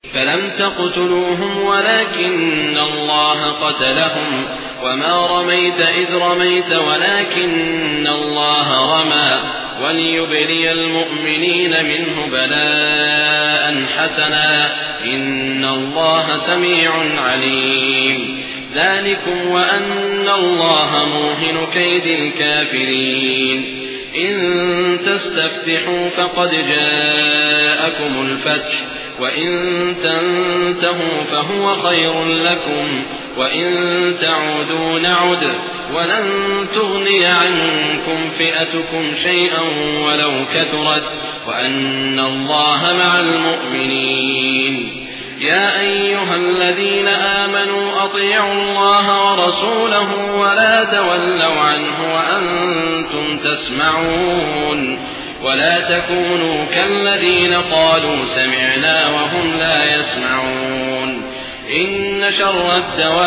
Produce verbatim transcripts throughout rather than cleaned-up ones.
فلم تقتلوهم ولكن الله قتلهم وما رميت إذ رميت ولكن الله رمى وليبلي المؤمنين منه بلاء حسنا إن الله سميع عليم ذلكم وأن الله موهن كيد الكافرين إن تستفتحوا فقد جاءكم الفتح وإن تنتهوا فهو خير لكم وإن تعودوا نعد ولن تغني عنكم فئتكم شيئا ولو كثرت وأن الله مع المؤمنين يا أيها الذين آمنوا أطيعوا الله ورسوله ولا تولوا عنه وأنتم تسمعون ولا تكونوا كالذين قالوا سمعنا وهم لا يسمعون إن شر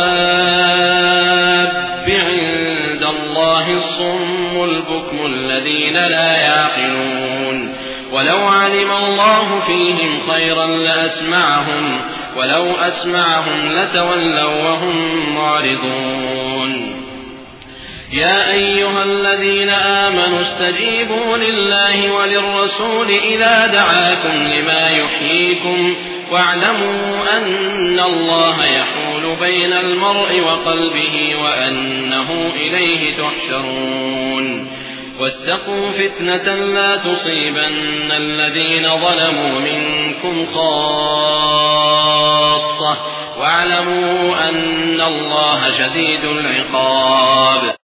الدواب عند الله الصم البكم الذين لا يعقلون ولو علم الله فيهم خيرا لأسمعهم ولو أسمعهم لتولوا وهم معرضون يا أيها الذين آمنوا استجيبوا لله وللرسول إذا دعاكم لما يحييكم واعلموا أن الله يحول بين المرء وقلبه وأنه إليه تحشرون واتقوا فتنة لا تصيبن الذين ظلموا منكم خاصة واعلموا أن الله شديد العقاب.